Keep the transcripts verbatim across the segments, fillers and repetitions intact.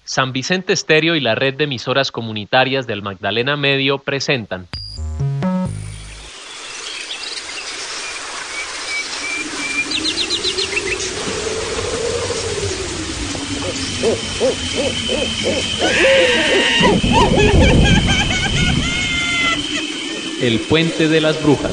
San Vicente Estéreo y la red de emisoras comunitarias del Magdalena Medio presentan El Puente de las Brujas.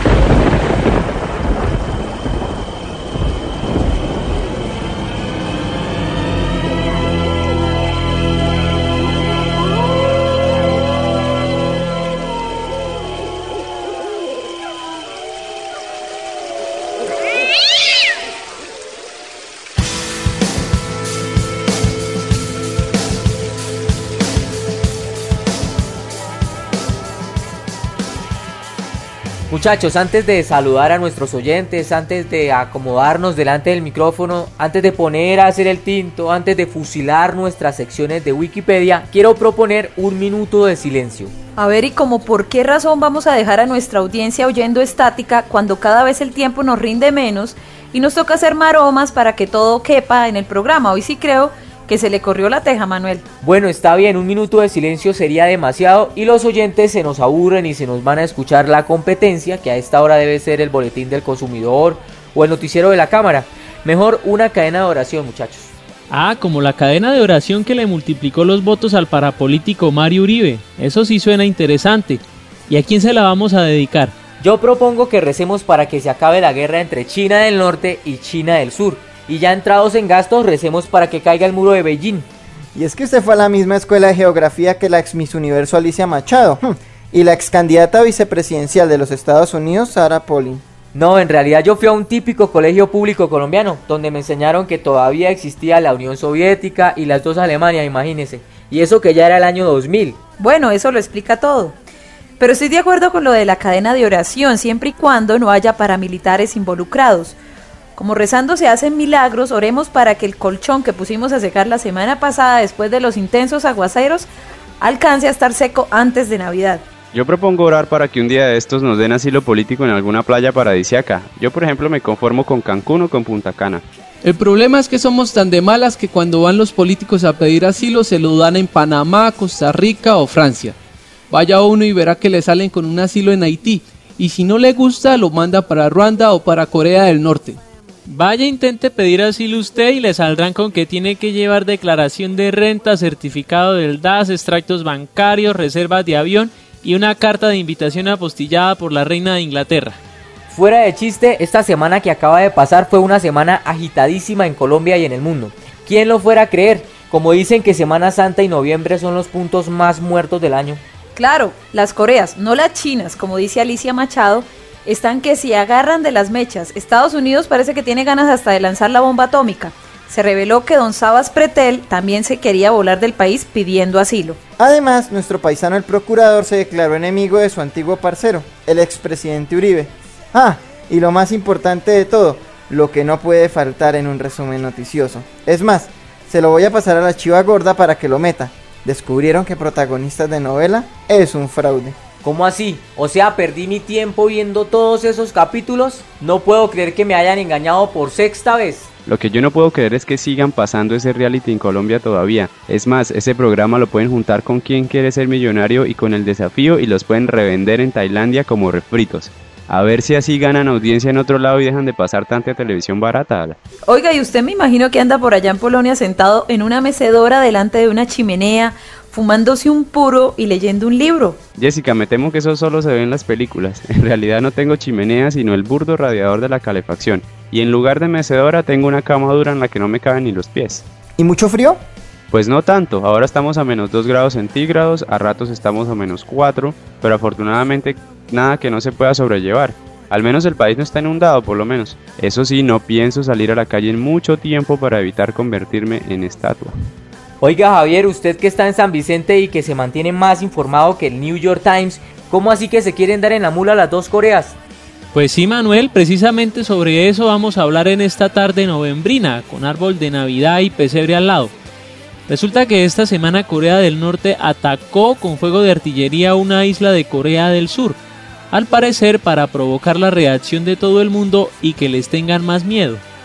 Muchachos, antes de saludar a nuestros oyentes, antes de acomodarnos delante del micrófono, antes de poner a hacer el tinto, antes de fusilar nuestras secciones de Wikipedia, quiero proponer un minuto de silencio. A ver, ¿y como por qué razón vamos a dejar a nuestra audiencia oyendo estática cuando cada vez el tiempo nos rinde menos y nos toca hacer maromas para que todo quepa en el programa? Hoy sí creo que se le corrió la teja, Manuel. Bueno, está bien, un minuto de silencio sería demasiado y los oyentes se nos aburren y se nos van a escuchar la competencia, que a esta hora debe ser el boletín del consumidor o el noticiero de la cámara. Mejor una cadena de oración, muchachos. Ah, como la cadena de oración que le multiplicó los votos al parapolítico Mario Uribe. Eso sí suena interesante. ¿Y a quién se la vamos a dedicar? Yo propongo que recemos para que se acabe la guerra entre China del Norte y China del Sur. Y ya entrados en gastos, recemos para que caiga el muro de Beijing. Y es que usted fue a la misma escuela de geografía que la ex Miss Universo Alicia Machado y la ex candidata vicepresidencial de los Estados Unidos, Sarah Palin. No, en realidad yo fui a un típico colegio público colombiano, donde me enseñaron que todavía existía la Unión Soviética y las dos Alemanias, imagínense. Y eso que ya era el año dos mil. Bueno, eso lo explica todo. Pero estoy de acuerdo con lo de la cadena de oración, siempre y cuando no haya paramilitares involucrados. Como rezando se hacen milagros, oremos para que el colchón que pusimos a secar la semana pasada después de los intensos aguaceros alcance a estar seco antes de Navidad. Yo propongo orar para que un día de estos nos den asilo político en alguna playa paradisíaca. Yo, por ejemplo, me conformo con Cancún o con Punta Cana. El problema es que somos tan de malas que cuando van los políticos a pedir asilo se lo dan en Panamá, Costa Rica o Francia. Vaya uno y verá que le salen con un asilo en Haití, y si no le gusta lo manda para Ruanda o para Corea del Norte. Vaya, intente pedir asilo usted y le saldrán con que tiene que llevar declaración de renta, certificado del D A S, extractos bancarios, reservas de avión y una carta de invitación apostillada por la reina de Inglaterra. Fuera de chiste, esta semana que acaba de pasar fue una semana agitadísima en Colombia y en el mundo. ¿Quién lo fuera a creer? Como dicen que Semana Santa y noviembre son los puntos más muertos del año. Claro, las Coreas, no las chinas, como dice Alicia Machado, están que si agarran de las mechas. Estados Unidos parece que tiene ganas hasta de lanzar la bomba atómica. Se reveló que don Sabas Pretel también se quería volar del país pidiendo asilo. Además, nuestro paisano el procurador se declaró enemigo de su antiguo parcero, el expresidente Uribe. Ah, y lo más importante de todo, lo que no puede faltar en un resumen noticioso. Es más, se lo voy a pasar a la chiva gorda para que lo meta. Descubrieron que protagonistas de novela es un fraude. ¿Cómo así? O sea, perdí mi tiempo viendo todos esos capítulos. No puedo creer que me hayan engañado por sexta vez. Lo que yo no puedo creer es que sigan pasando ese reality en Colombia todavía. Es más, ese programa lo pueden juntar con Quién quiere ser millonario y con El Desafío y los pueden revender en Tailandia como refritos. A ver si así ganan audiencia en otro lado y dejan de pasar tanta televisión barata. Oiga, y usted me imagino que anda por allá en Polonia sentado en una mecedora delante de una chimenea, fumándose un puro y leyendo un libro. Jessica, me temo que eso solo se ve en las películas. En realidad no tengo chimenea, sino el burdo radiador de la calefacción. Y en lugar de mecedora tengo una cama dura en la que no me caben ni los pies. ¿Y mucho frío? Pues no tanto, ahora estamos a menos dos grados centígrados, a ratos estamos a menos cuatro, pero afortunadamente nada que no se pueda sobrellevar. Al menos el país no está inundado, por lo menos. Eso sí, no pienso salir a la calle en mucho tiempo para evitar convertirme en estatua. Oiga, Javier, usted que está en San Vicente y que se mantiene más informado que el New York Times, ¿cómo así que se quieren dar en la mula las dos Coreas? Pues sí, Manuel, precisamente sobre eso vamos a hablar en esta tarde novembrina, con árbol de Navidad y pesebre al lado. Resulta que esta semana Corea del Norte atacó con fuego de artillería una isla de Corea del Sur, al parecer para provocar la reacción de todo el mundo y que les tengan más miedo.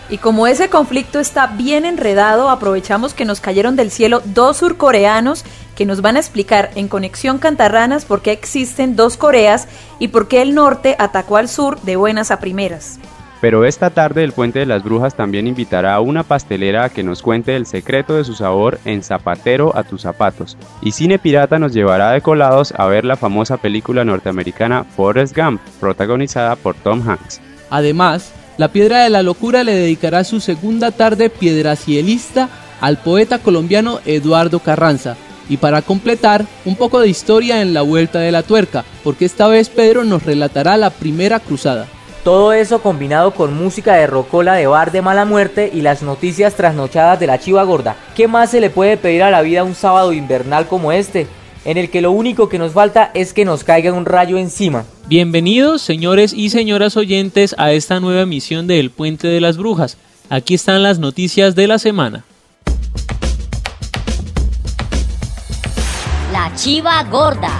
Y como ese conflicto está bien enredado, aprovechamos que nos cayeron del cielo dos surcoreanos que nos van a explicar en Conexión Cantarranas por qué existen dos Coreas y por qué el norte atacó al sur de buenas a primeras. Pero esta tarde el Puente de las Brujas también invitará a una pastelera a que nos cuente el secreto de su sabor en Zapatero a tus zapatos. Y Cine Pirata nos llevará de colados a ver la famosa película norteamericana Forrest Gump, protagonizada por Tom Hanks. Además, La Piedra de la Locura le dedicará su segunda tarde piedracielista al poeta colombiano Eduardo Carranza. Y para completar, un poco de historia en la vuelta de la tuerca, porque esta vez Pedro nos relatará la primera cruzada. Todo eso combinado con música de rocola de bar de mala muerte y las noticias trasnochadas de la Chiva Gorda. ¿Qué más se le puede pedir a la vida un sábado invernal como este, en el que lo único que nos falta es que nos caiga un rayo encima? Bienvenidos, señores y señoras oyentes, a esta nueva emisión de El Puente de las Brujas. Aquí están las noticias de la semana. La Chiva Gorda.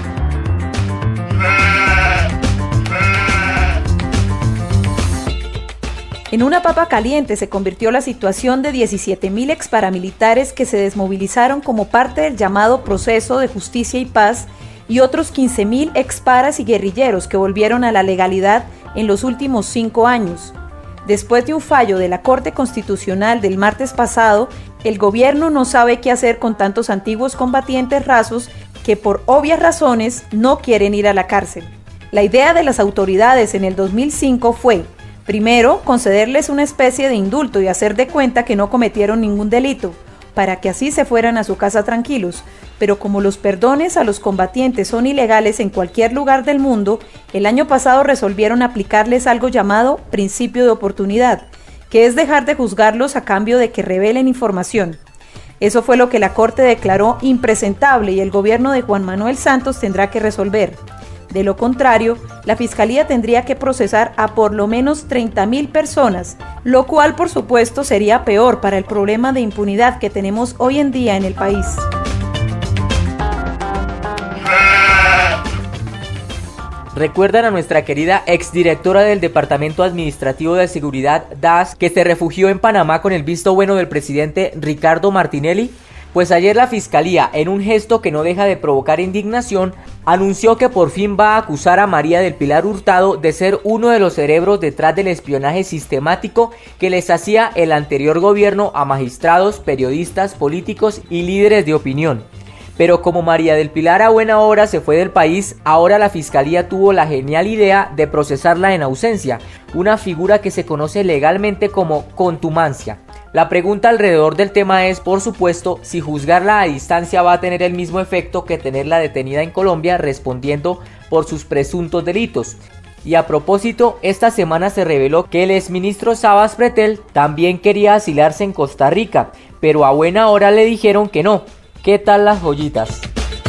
En una papa caliente se convirtió la situación de diecisiete mil exparamilitares que se desmovilizaron como parte del llamado Proceso de Justicia y Paz y otros quince mil exparas y guerrilleros que volvieron a la legalidad en los últimos cinco años. Después de un fallo de la Corte Constitucional del martes pasado, el gobierno no sabe qué hacer con tantos antiguos combatientes rasos que por obvias razones no quieren ir a la cárcel. La idea de las autoridades en el dos mil cinco fue: primero, concederles una especie de indulto y hacer de cuenta que no cometieron ningún delito, para que así se fueran a su casa tranquilos. Pero como los perdones a los combatientes son ilegales en cualquier lugar del mundo, el año pasado resolvieron aplicarles algo llamado principio de oportunidad, que es dejar de juzgarlos a cambio de que revelen información. Eso fue lo que la Corte declaró impresentable y el gobierno de Juan Manuel Santos tendrá que resolver. De lo contrario, la Fiscalía tendría que procesar a por lo menos treinta mil personas, lo cual por supuesto sería peor para el problema de impunidad que tenemos hoy en día en el país. ¿Recuerdan a nuestra querida exdirectora del Departamento Administrativo de Seguridad, D A S, que se refugió en Panamá con el visto bueno del presidente Ricardo Martinelli? Pues ayer la Fiscalía, en un gesto que no deja de provocar indignación, anunció que por fin va a acusar a María del Pilar Hurtado de ser uno de los cerebros detrás del espionaje sistemático que les hacía el anterior gobierno a magistrados, periodistas, políticos y líderes de opinión. Pero como María del Pilar a buena hora se fue del país, ahora la Fiscalía tuvo la genial idea de procesarla en ausencia, una figura que se conoce legalmente como contumacia. La pregunta alrededor del tema es, por supuesto, si juzgarla a distancia va a tener el mismo efecto que tenerla detenida en Colombia respondiendo por sus presuntos delitos. Y a propósito, esta semana se reveló que el exministro Sabas Pretel también quería asilarse en Costa Rica, pero a buena hora le dijeron que no. ¿Qué tal las joyitas?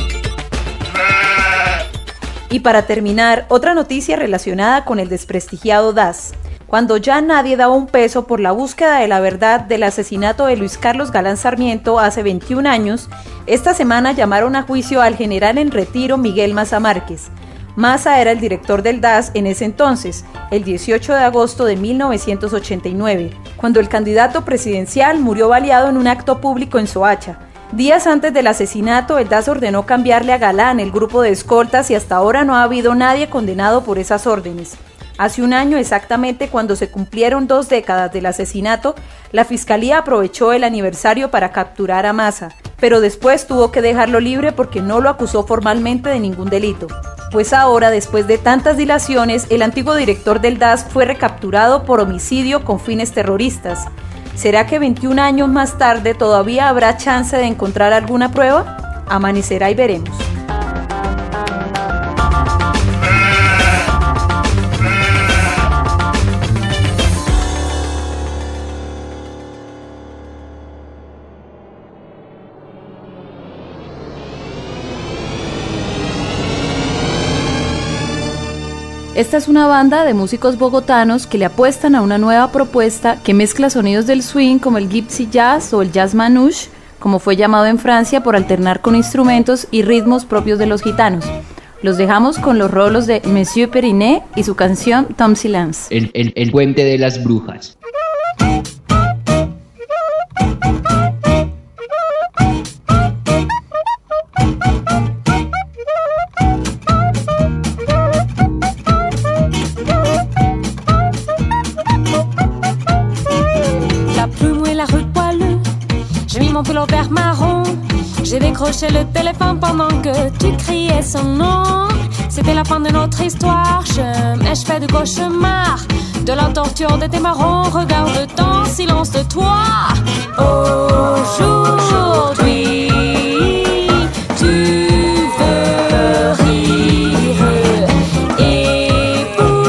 Y para terminar, otra noticia relacionada con el desprestigiado D A S. Cuando ya nadie daba un peso por la búsqueda de la verdad del asesinato de Luis Carlos Galán Sarmiento hace veintiún años, esta semana llamaron a juicio al general en retiro Miguel Maza Márquez. Maza era el director del D A S en ese entonces, el dieciocho de agosto de mil novecientos ochenta y nueve, cuando el candidato presidencial murió baleado en un acto público en Soacha. Días antes del asesinato, el D A S ordenó cambiarle a Galán el grupo de escoltas y hasta ahora no ha habido nadie condenado por esas órdenes. Hace un año exactamente, cuando se cumplieron dos décadas del asesinato, la Fiscalía aprovechó el aniversario para capturar a Maza, pero después tuvo que dejarlo libre porque no lo acusó formalmente de ningún delito. Pues ahora, después de tantas dilaciones, el antiguo director del D A S fue recapturado por homicidio con fines terroristas. ¿Será que veintiún años más tarde todavía habrá chance de encontrar alguna prueba? Amanecerá y veremos. Esta es una banda de músicos bogotanos que le apuestan a una nueva propuesta que mezcla sonidos del swing como el gypsy jazz o el jazz manouche, como fue llamado en Francia por alternar con instrumentos y ritmos propios de los gitanos. Los dejamos con los rolos de Monsieur Perinet y su canción Tom Silence. El, el, el Puente de las Brujas. mis mon pull vert marron. J'ai décroché le téléphone pendant que tu criais son nom. C'était la fin de notre histoire, chemin, je fais du cauchemar. De la torture de tes marrons, regarde ton silence de toi. Aujourd'hui, tu veux rire. Et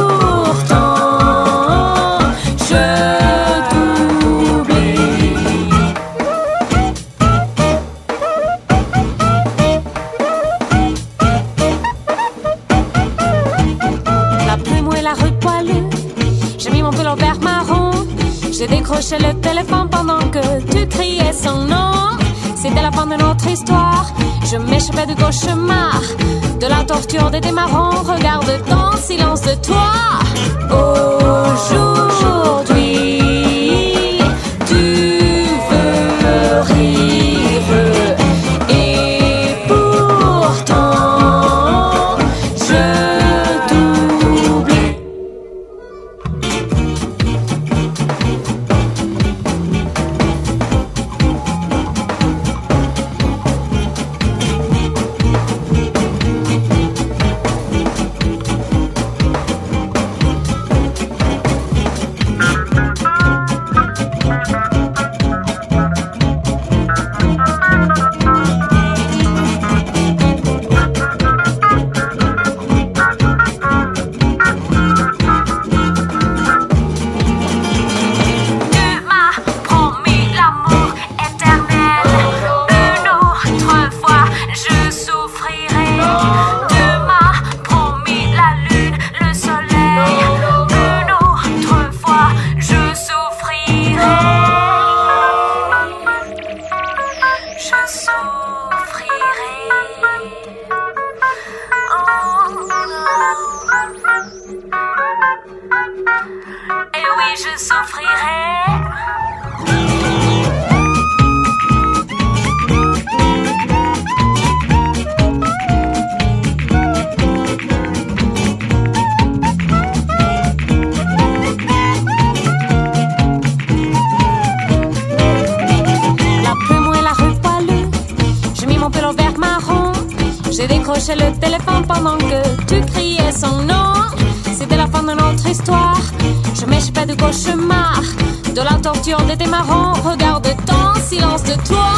pourtant, je t'oublie. La plume et la rue poilue. J'ai mis mon pull vert marron. J'ai décroché le téléphone pendant que tu criais son nom. C'était la fin de notre histoire. Je m'échappais du cauchemar. De la torture des démarrants. Regarde ton silence de toi. Aujourd'hui, tu veux rire. Et pourtant, je t'oublie. Et oui, je souffrirai. La plume et la rue poilue. J'ai mis mon pull vert marron. J'ai décroché le téléphone pendant que tu criais son nom. C'était la fin de notre histoire. Je m'échappais du cauchemar. De la torture de tes marrons. Regarde ton silence de toi.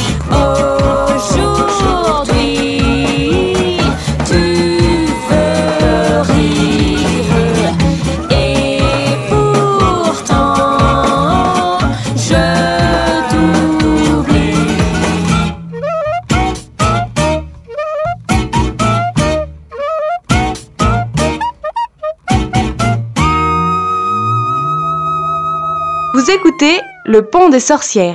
Aujourd'hui, tu veux rire. Et pourtant, je t'oublie. Vous écoutez Le Pont des Sorcières.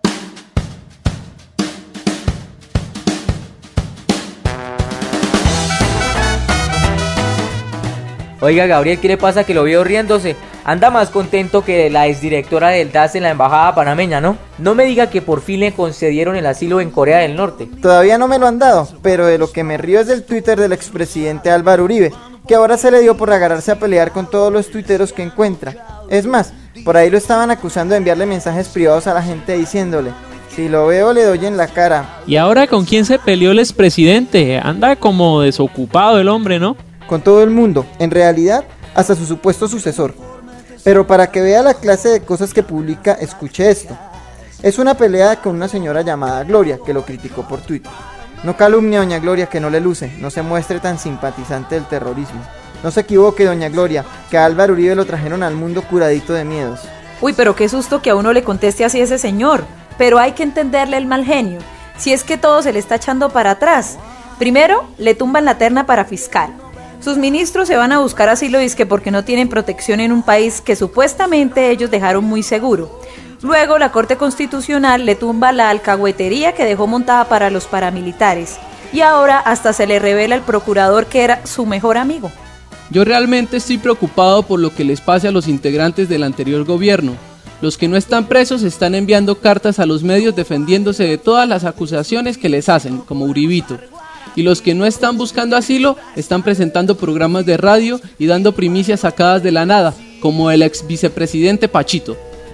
Oiga, Gabriel, ¿qué le pasa que lo veo riéndose? Anda más contento que la exdirectora del D A S en la embajada panameña, ¿no? No me diga que por fin le concedieron el asilo en Corea del Norte. Todavía no me lo han dado, pero de lo que me río es del Twitter del expresidente Álvaro Uribe, que ahora se le dio por agarrarse a pelear con todos los tuiteros que encuentra. Es más, por ahí lo estaban acusando de enviarle mensajes privados a la gente diciéndole: si lo veo le doy en la cara. ¿Y ahora con quién se peleó el expresidente? Anda como desocupado el hombre, ¿no? Con todo el mundo, en realidad, hasta su supuesto sucesor. Pero para que vea la clase de cosas que publica, escuche esto. Es una pelea con una señora llamada Gloria, que lo criticó por Twitter. No calumnie a doña Gloria, que no le luce, no se muestre tan simpatizante del terrorismo. No se equivoque, doña Gloria, que a Álvaro Uribe lo trajeron al mundo curadito de miedos. Uy, pero qué susto que a uno le conteste así ese señor. Pero hay que entenderle el mal genio. Si es que todo se le está echando para atrás. Primero, le tumban la terna para fiscal. Sus ministros se van a buscar asilo dizque porque no tienen protección en un país que supuestamente ellos dejaron muy seguro. Luego la Corte Constitucional le tumba la alcahuetería que dejó montada para los paramilitares. Y ahora hasta se le revela al procurador que era su mejor amigo. Yo realmente estoy preocupado por lo que les pase a los integrantes del anterior gobierno. Los que no están presos están enviando cartas a los medios defendiéndose de todas las acusaciones que les hacen, como Uribito. Y los que no están buscando asilo están presentando programas de radio y dando primicias sacadas de la nada, como el ex vicepresidente Pachito.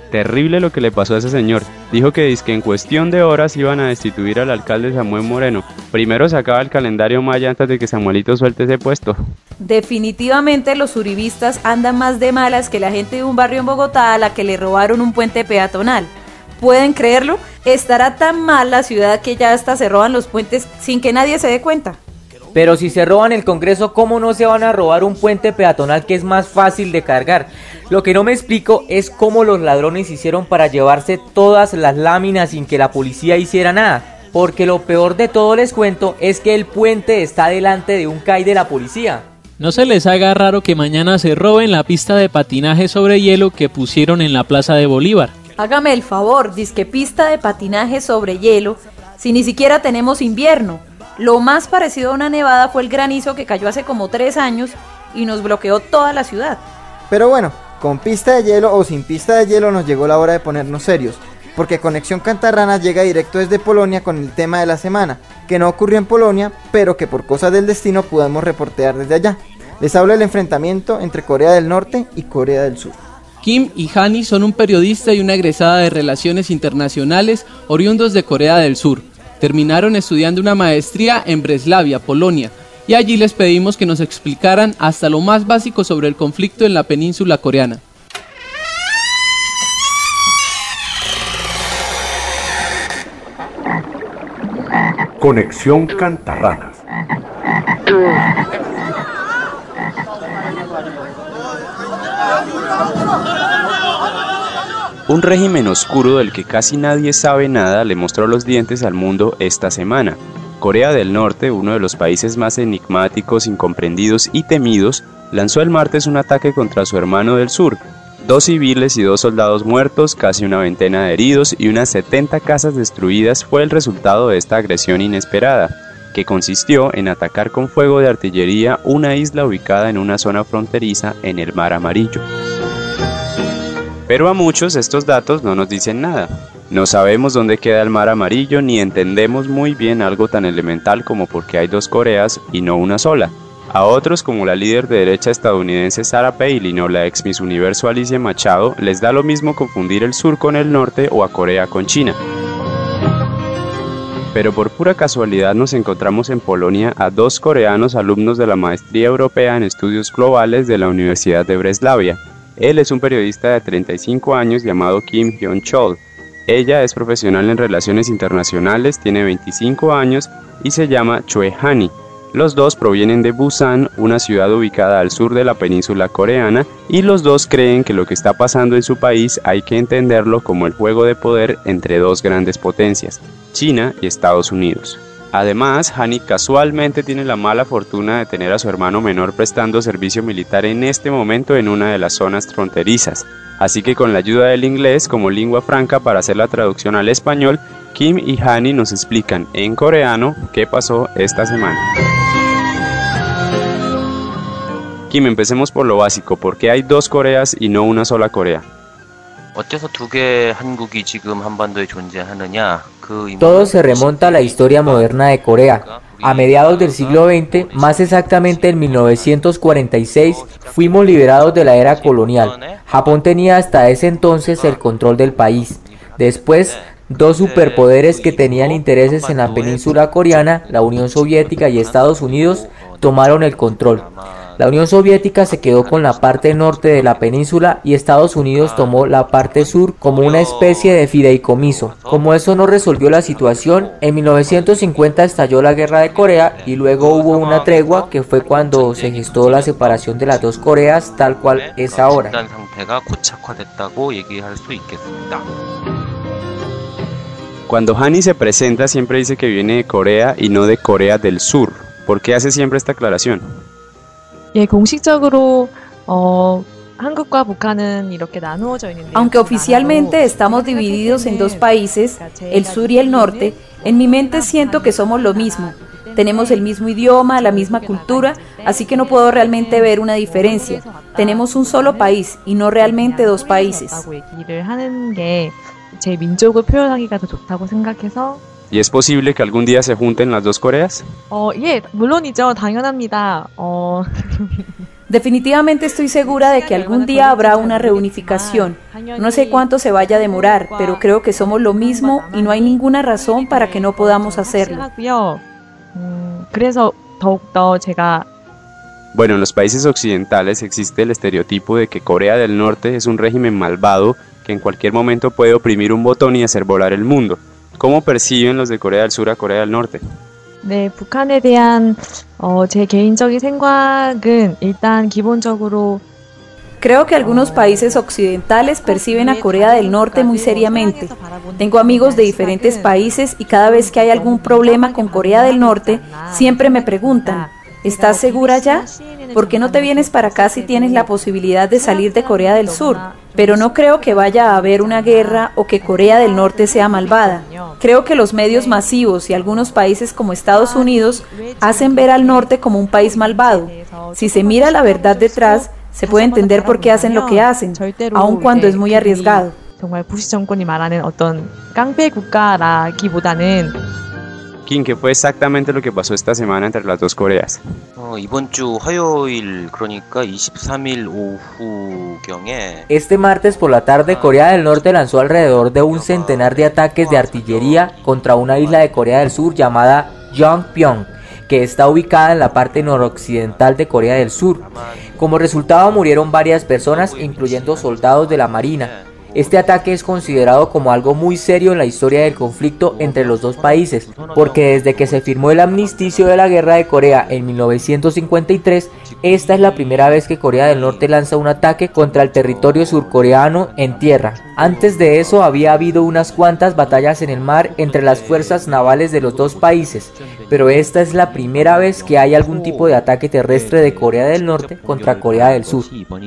Terrible lo que le pasó a ese señor. Dijo que dizque en cuestión de horas iban a destituir al alcalde Samuel Moreno. Primero se acaba el calendario maya antes de que Samuelito suelte ese puesto. Definitivamente los uribistas andan más de malas que la gente de un barrio en Bogotá a la que le robaron un puente peatonal. ¿Pueden creerlo? Estará tan mal la ciudad que ya hasta se roban los puentes sin que nadie se dé cuenta. Pero si se roban el Congreso, ¿cómo no se van a robar un puente peatonal que es más fácil de cargar? Lo que no me explico es cómo los ladrones hicieron para llevarse todas las láminas sin que la policía hiciera nada. Porque lo peor de todo, les cuento, es que el puente está delante de un C A I de la policía. No se les haga raro que mañana se roben la pista de patinaje sobre hielo que pusieron en la Plaza de Bolívar. Hágame el favor, disque pista de patinaje sobre hielo, si ni siquiera tenemos invierno. Lo más parecido a una nevada fue el granizo que cayó hace como tres años y nos bloqueó toda la ciudad. Pero bueno, con pista de hielo o sin pista de hielo nos llegó la hora de ponernos serios, porque Conexión Cantarranas llega directo desde Polonia con el tema de la semana, que no ocurrió en Polonia, pero que por cosas del destino pudimos reportear desde allá. Les hablo del enfrentamiento entre Corea del Norte y Corea del Sur. Kim y Hani son un periodista y una egresada de Relaciones Internacionales oriundos de Corea del Sur. Terminaron estudiando una maestría en Breslavia, Polonia, y allí les pedimos que nos explicaran hasta lo más básico sobre el conflicto en la península coreana. Conexión Cantarranas. Un régimen oscuro del que casi nadie sabe nada le mostró los dientes al mundo esta semana. Corea del Norte, uno de los países más enigmáticos, incomprendidos y temidos, lanzó el martes un ataque contra su hermano del sur. Dos civiles y dos soldados muertos, casi una veintena de heridos y unas setenta casas destruidas fue el resultado de esta agresión inesperada, que consistió en atacar con fuego de artillería una isla ubicada en una zona fronteriza en el Mar Amarillo. Pero a muchos estos datos no nos dicen nada. No sabemos dónde queda el Mar Amarillo ni entendemos muy bien algo tan elemental como por qué hay dos Coreas y no una sola. A otros, como la líder de derecha estadounidense Sarah Palin o la ex Miss Universo Alicia Machado, les da lo mismo confundir el sur con el norte o a Corea con China. Pero por pura casualidad nos encontramos en Polonia a dos coreanos alumnos de la Maestría Europea en Estudios Globales de la Universidad de Breslavia. Él es un periodista de treinta y cinco años llamado Kim Hyun-chol. Ella es profesional en Relaciones Internacionales, tiene veinticinco años y se llama Choi Hani. Los dos provienen de Busan, una ciudad ubicada al sur de la península coreana, y los dos creen que lo que está pasando en su país hay que entenderlo como el juego de poder entre dos grandes potencias, China y Estados Unidos. Además, Hani casualmente tiene la mala fortuna de tener a su hermano menor prestando servicio militar en este momento en una de las zonas fronterizas. Así que con la ayuda del inglés como lengua franca para hacer la traducción al español, Kim y Hani nos explican en coreano qué pasó esta semana. Kim, empecemos por lo básico. ¿Por qué hay dos Coreas y no una sola Corea? Todo se remonta a la historia moderna de Corea. A mediados del siglo veinte, más exactamente en mil novecientos cuarenta y seis, fuimos liberados de la era colonial. Japón tenía hasta ese entonces el control del país. Después, dos superpoderes que tenían intereses en la península coreana, la Unión Soviética y Estados Unidos, tomaron el control. La Unión Soviética se quedó con la parte norte de la península y Estados Unidos tomó la parte sur como una especie de fideicomiso. Como eso no resolvió la situación, en mil novecientos cincuenta estalló la Guerra de Corea y luego hubo una tregua que fue cuando se gestó la separación de las dos Coreas tal cual es ahora. Cuando Hani se presenta siempre dice que viene de Corea y no de Corea del Sur. ¿Por qué hace siempre esta aclaración? Aunque oficialmente estamos divididos en dos países, el sur y el norte, en mi mente siento que somos lo mismo. Tenemos el mismo idioma, la misma cultura, así que no puedo realmente ver una diferencia. Tenemos un solo país y no realmente dos países. ¿Y es posible que algún día se junten las dos Coreas? Definitivamente estoy segura de que algún día habrá una reunificación. No sé cuánto se vaya a demorar, pero creo que somos lo mismo y no hay ninguna razón para que no podamos hacerlo. Bueno, en los países occidentales existe el estereotipo de que Corea del Norte es un régimen malvado que en cualquier momento puede oprimir un botón y hacer volar el mundo. ¿Cómo perciben los de Corea del Sur a Corea del Norte? 네, 북한에 대한 어, 제 개인적인 생각은 일단 기본적으로 Creo que algunos países occidentales perciben a Corea del Norte muy seriamente. Tengo amigos de diferentes países y cada vez que hay algún problema con Corea del Norte, siempre me preguntan, ¿estás segura ya? ¿Por qué no te vienes para acá si tienes la posibilidad de salir de Corea del Sur? Pero no creo que vaya a haber una guerra o que Corea del Norte sea malvada. Creo que los medios masivos y algunos países como Estados Unidos hacen ver al norte como un país malvado. Si se mira la verdad detrás, se puede entender por qué hacen lo que hacen, aun cuando es muy arriesgado. 정말 부시 정권이 말하는 어떤 깡패 국가라기보다는 Kim, ¿qué fue exactamente lo que pasó esta semana entre las dos Coreas? 어, 이번 주 화요일 그러니까 이십삼 일 오후경에 Este martes por la tarde, Corea del Norte lanzó alrededor de un centenar de ataques de artillería contra una isla de Corea del Sur llamada Yongpyong, que está ubicada en la parte noroccidental de Corea del Sur. Como resultado murieron varias personas, incluyendo soldados de la Marina. Este ataque es considerado como algo muy serio en la historia del conflicto entre los dos países, porque desde que se firmó el armisticio de la Guerra de Corea en mil novecientos cincuenta y tres, esta es la primera vez que Corea del Norte lanza un ataque contra el territorio surcoreano en tierra. Antes de eso había habido unas cuantas batallas en el mar entre las fuerzas navales de los dos países, pero esta es la primera vez que hay algún tipo de ataque terrestre de Corea del Norte contra Corea del Sur.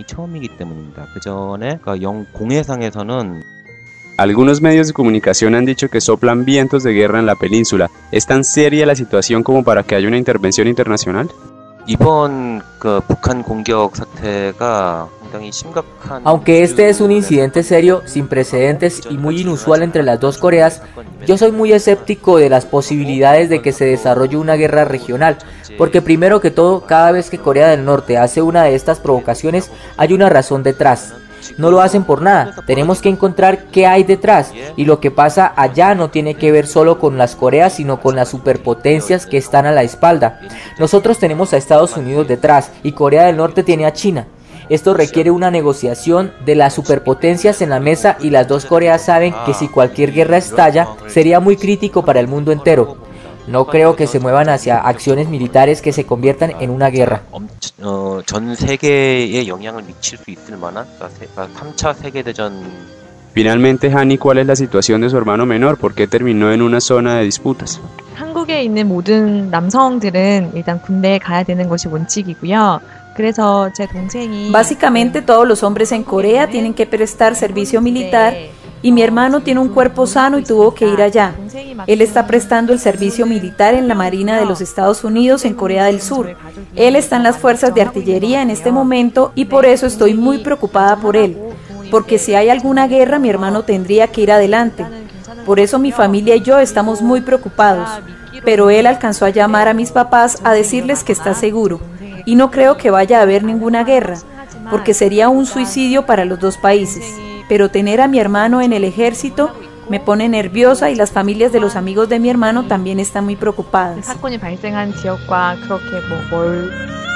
Algunos medios de comunicación han dicho que soplan vientos de guerra en la península. ¿Es tan seria la situación como para que haya una intervención internacional? 이번 그 북한 공격 사태가 굉장히 심각한 Aunque este es un incidente serio, sin precedentes y muy inusual entre las dos Coreas, yo soy muy escéptico de las posibilidades de que se desarrolle una guerra regional, porque primero que todo, cada vez que Corea del Norte hace una de estas provocaciones, hay una razón detrás. No lo hacen por nada, tenemos que encontrar qué hay detrás, y lo que pasa allá no tiene que ver solo con las Coreas, sino con las superpotencias que están a la espalda. Nosotros tenemos a Estados Unidos detrás, y Corea del Norte tiene a China. Esto requiere una negociación de las superpotencias en la mesa, y las dos Coreas saben que si cualquier guerra estalla, sería muy crítico para el mundo entero. No creo que se muevan hacia acciones militares que se conviertan en una guerra. 어, 전 세계에 영향을 미칠 수 있을 만한 삼 차 세계대전. Finalmente, Hani, ¿cuál es la situación de su hermano menor? ¿Por qué terminó en una zona de disputas? 한국에 있는 모든 남성들은 일단 군대에 가야 되는 것이 원칙이고요. 그래서 제 동생이 Básicamente todos los hombres en Corea tienen que prestar servicio militar y mi hermano tiene un cuerpo sano y tuvo que ir allá. Él está prestando el servicio militar en la Marina de los Estados Unidos en Corea del Sur. Él está en las fuerzas de artillería en este momento y por eso estoy muy preocupada por él, porque si hay alguna guerra mi hermano tendría que ir adelante. Por eso mi familia y yo estamos muy preocupados, pero él alcanzó a llamar a mis papás a decirles que está seguro y no creo que vaya a haber ninguna guerra, porque sería un suicidio para los dos países. Pero tener a mi hermano en el ejército me pone nerviosa y las familias de los amigos de mi hermano también están muy preocupadas. 사건이 발생한 지역과 그렇게 뭐뭘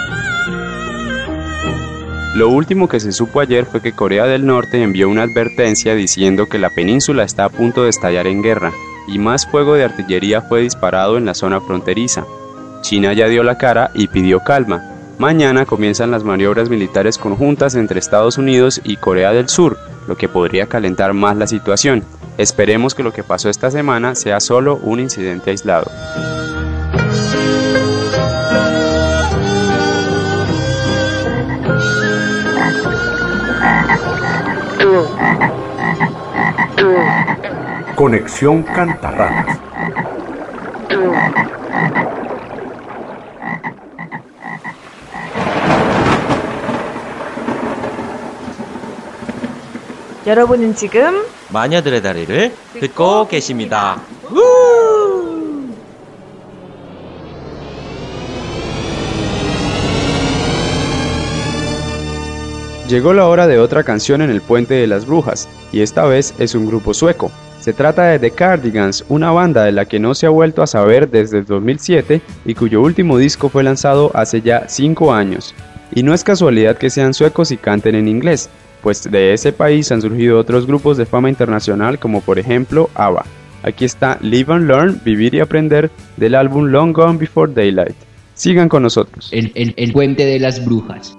Lo último que se supo ayer fue que Corea del Norte envió una advertencia diciendo que la península está a punto de estallar en guerra, y más fuego de artillería fue disparado en la zona fronteriza. China ya dio la cara y pidió calma. Mañana comienzan las maniobras militares conjuntas entre Estados Unidos y Corea del Sur, lo que podría calentar más la situación. Esperemos que lo que pasó esta semana sea solo un incidente aislado. Conexión Cantarranas. 여러분은 지금 마녀들의 다리를 듣고 계십니다. Llegó la hora de otra canción en el Puente de las Brujas, y esta vez es un grupo sueco. Se trata de The Cardigans, una banda de la que no se ha vuelto a saber desde el dos mil siete y cuyo último disco fue lanzado hace ya cinco años. Y no es casualidad que sean suecos y canten en inglés, pues de ese país han surgido otros grupos de fama internacional como por ejemplo ABBA. Aquí está Live and Learn, Vivir y Aprender, del álbum Long Gone Before Daylight. Sigan con nosotros. El, el, el Puente de las Brujas.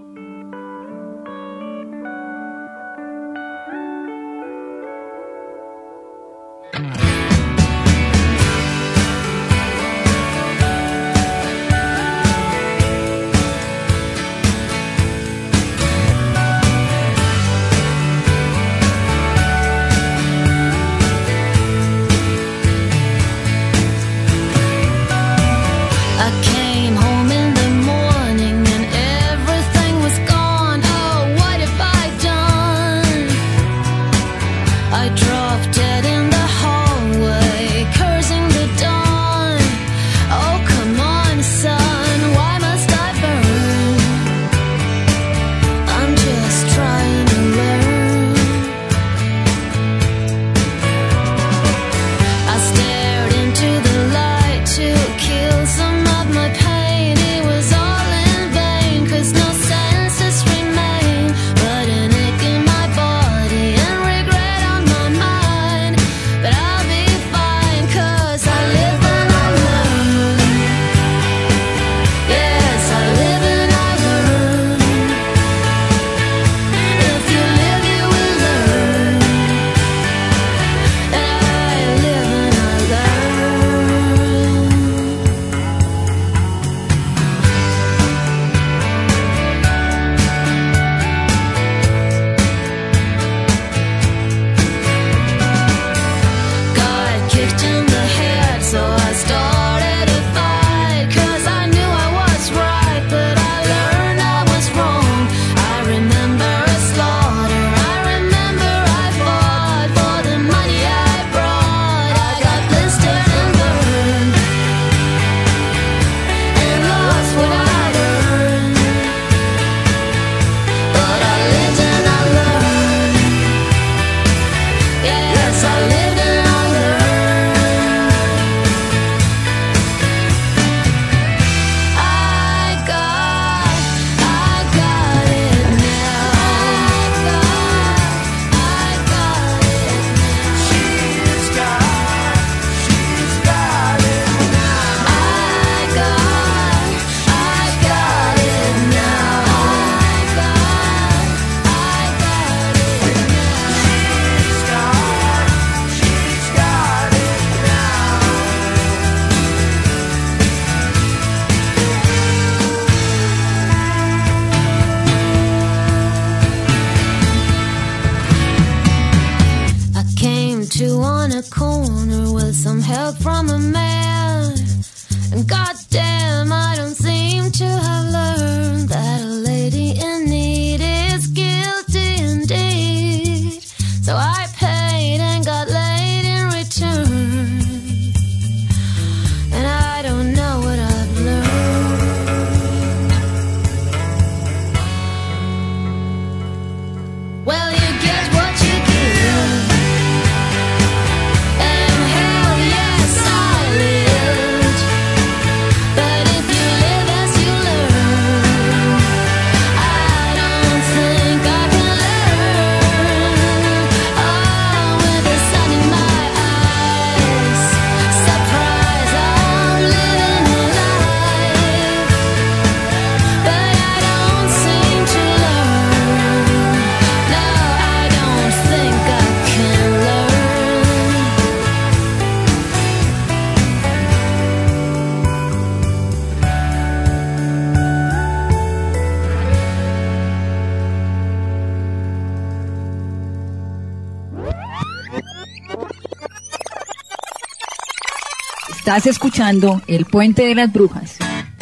Estás escuchando El Puente de las Brujas.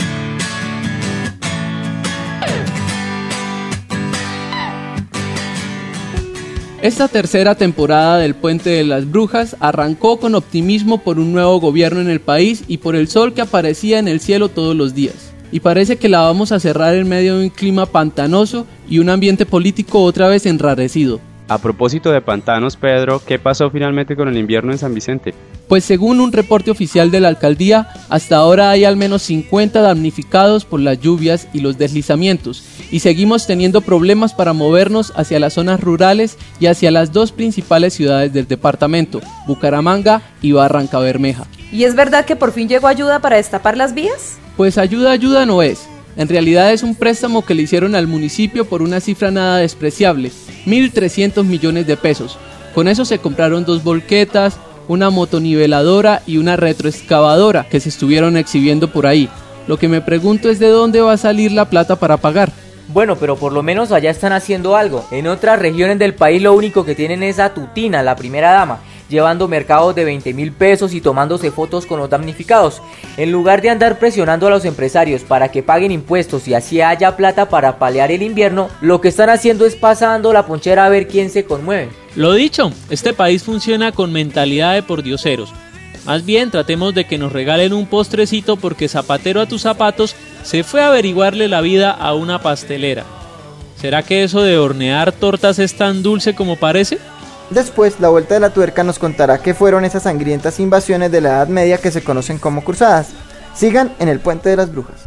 Esta tercera temporada del Puente de las Brujas arrancó con optimismo por un nuevo gobierno en el país y por el sol que aparecía en el cielo todos los días. y parece que la vamos a cerrar en medio de un clima pantanoso y un ambiente político otra vez enrarecido. A propósito de pantanos, Pedro, ¿qué pasó finalmente con el invierno en San Vicente? Pues según un reporte oficial de la alcaldía, hasta ahora hay al menos cincuenta damnificados por las lluvias y los deslizamientos, y seguimos teniendo problemas para movernos hacia las zonas rurales y hacia las dos principales ciudades del departamento, Bucaramanga y Barrancabermeja. ¿Y es verdad que por fin llegó ayuda para destapar las vías? Pues ayuda, ayuda no es. En realidad es un préstamo que le hicieron al municipio por una cifra nada despreciable, mil trescientos millones de pesos. Con eso se compraron dos volquetas, una motoniveladora y una retroexcavadora que se estuvieron exhibiendo por ahí. Lo que me pregunto es de dónde va a salir la plata para pagar. Bueno, pero por lo menos allá están haciendo algo. En otras regiones del país lo único que tienen es a Tutina, la primera dama, llevando mercados de veinte mil pesos y tomándose fotos con los damnificados. En lugar de andar presionando a los empresarios para que paguen impuestos y así haya plata para paliar el invierno, lo que están haciendo es pasando la ponchera a ver quién se conmueve. Lo dicho, este país funciona con mentalidad de pordioseros. Más bien tratemos de que nos regalen un postrecito porque zapatero a tus zapatos se fue a averiguarle la vida a una pastelera. ¿Será que eso de hornear tortas es tan dulce como parece? Después, la vuelta de la tuerca nos contará qué fueron esas sangrientas invasiones de la Edad Media que se conocen como cruzadas. Sigan en el Puente de las Brujas.